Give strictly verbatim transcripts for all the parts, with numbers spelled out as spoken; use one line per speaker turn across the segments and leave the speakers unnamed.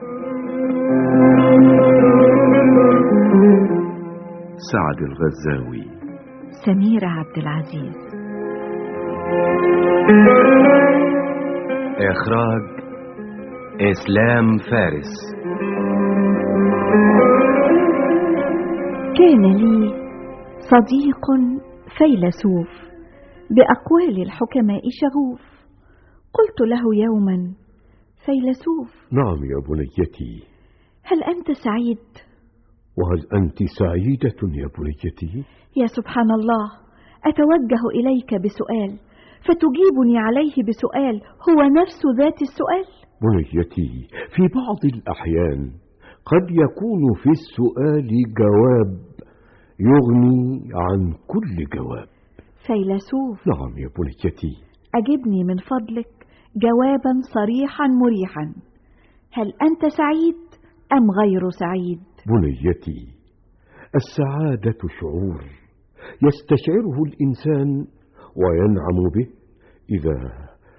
سعد الغزاوي.
سميرة عبد العزيز.
إخراج إسلام فارس.
كان لي صديق فيلسوف بأقوال الحكماء شغوف. قلت له يوما: فيلسوف.
نعم يا بنيتي.
هل أنت سعيد؟
وهل أنت سعيدة يا بنيتي؟
يا سبحان الله، أتوجه إليك بسؤال فتجيبني عليه بسؤال هو نفس ذات السؤال.
بنيتي، في بعض الأحيان قد يكون في السؤال جواب يغني عن كل جواب.
فيلسوف.
نعم يا بنيتي.
أجبني من فضلك جوابا صريحا مريحا. هل أنت سعيد أم غير سعيد؟
بنيتي، السعادة شعور يستشعره الإنسان وينعم به إذا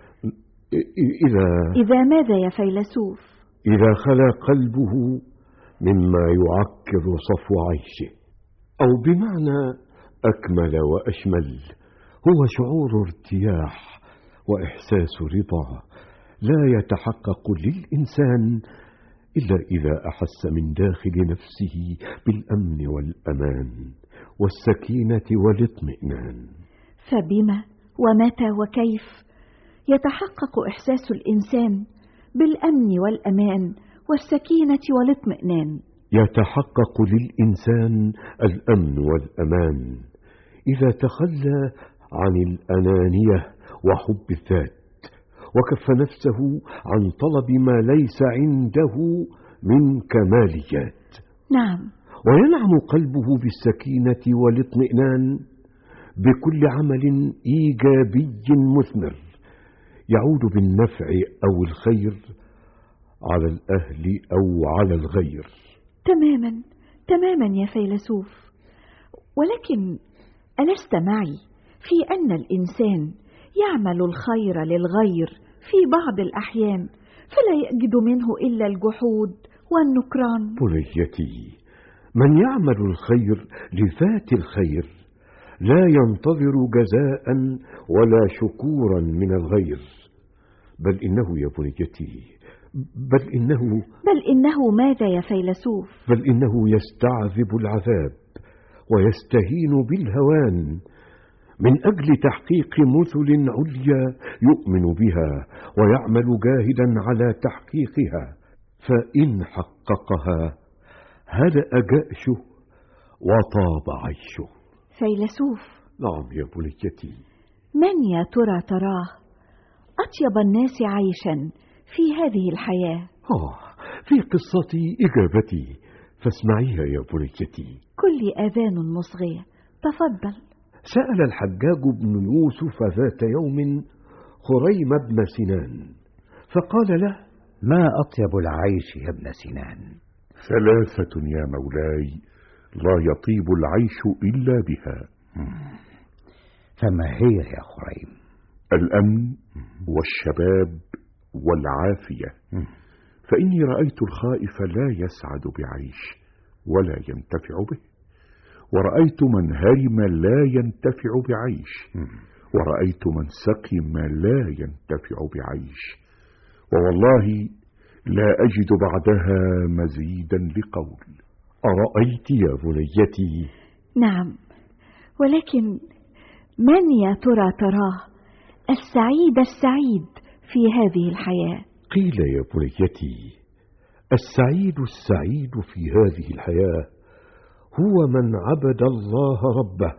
إذا
إذا ماذا يا فيلسوف؟
إذا خلا قلبه مما يعكر صفو عيشه، أو بمعنى أكمل وأشمل هو شعور ارتياح وإحساس رضا لا يتحقق للإنسان إلا إذا أحس من داخل نفسه بالأمن والأمان والسكينة والاطمئنان.
فبما ومتى وكيف يتحقق إحساس الإنسان بالأمن والأمان والسكينة والاطمئنان؟
يتحقق للإنسان الأمن والأمان إذا تخلى عن الأنانية وحب الذات، وكف نفسه عن طلب ما ليس عنده من كماليات.
نعم.
وينعم قلبه بالسكينة والاطمئنان بكل عمل إيجابي مثمر يعود بالنفع أو الخير على الأهل أو على الغير.
تماما تماما يا فيلسوف. ولكن ألست معي في أن الإنسان يعمل الخير للغير في بعض الأحيان فلا يجد منه إلا الجحود والنكران؟
بنيتي، من يعمل الخير لذات الخير لا ينتظر جزاء ولا شكورا من الغير، بل إنه يا بنيتي بل إنه
بل إنه ماذا يا فيلسوف؟
بل إنه يستعذب العذاب ويستهين بالهوان من أجل تحقيق مثل عليا يؤمن بها ويعمل جاهدا على تحقيقها، فإن حققها هدأ جأشه وطاب عيشه.
فيلسوف.
نعم يا بنيتي.
من يا ترى تراه أطيب الناس عيشا في هذه الحياة؟
آه، في قصتي إجابتي فاسمعيها يا بنيتي.
كل آذان مصغية، تفضل.
سأل الحجاج بن يوسف ذات يوم خريم بن سنان فقال له:
ما أطيب العيش يا ابن سنان؟
ثلاثة يا مولاي لا يطيب العيش إلا بها.
فما هي يا خريم؟
الأمن والشباب والعافية. فإني رأيت الخائف لا يسعد بعيش ولا ينتفع به، ورأيت من هرم لا ينتفع بعيش، ورأيت من سقم لا ينتفع بعيش، ووالله لا أجد بعدها مزيدا لقول.
أرأيت يا بنيتي؟
نعم، ولكن من يا ترى تراه السعيد السعيد في هذه الحياة؟
قيل يا بنيتي: السعيد السعيد في هذه الحياة هو من عبد الله ربه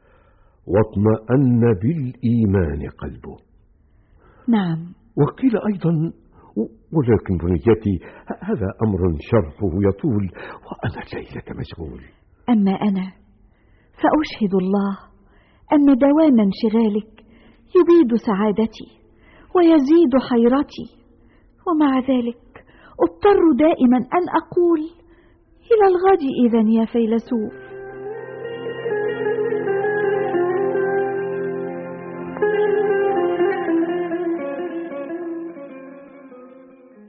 واطمأن بالإيمان قلبه.
نعم.
وقيل أيضا، ولكن بنيتي هذا أمر شرحه يطول وأنا الليلة مشغول.
أما أنا فأشهد الله أن دوام انشغالك يبيد سعادتي ويزيد حيرتي، ومع ذلك اضطر دائما أن أقول إلى الغد إذن يا فيلسوف.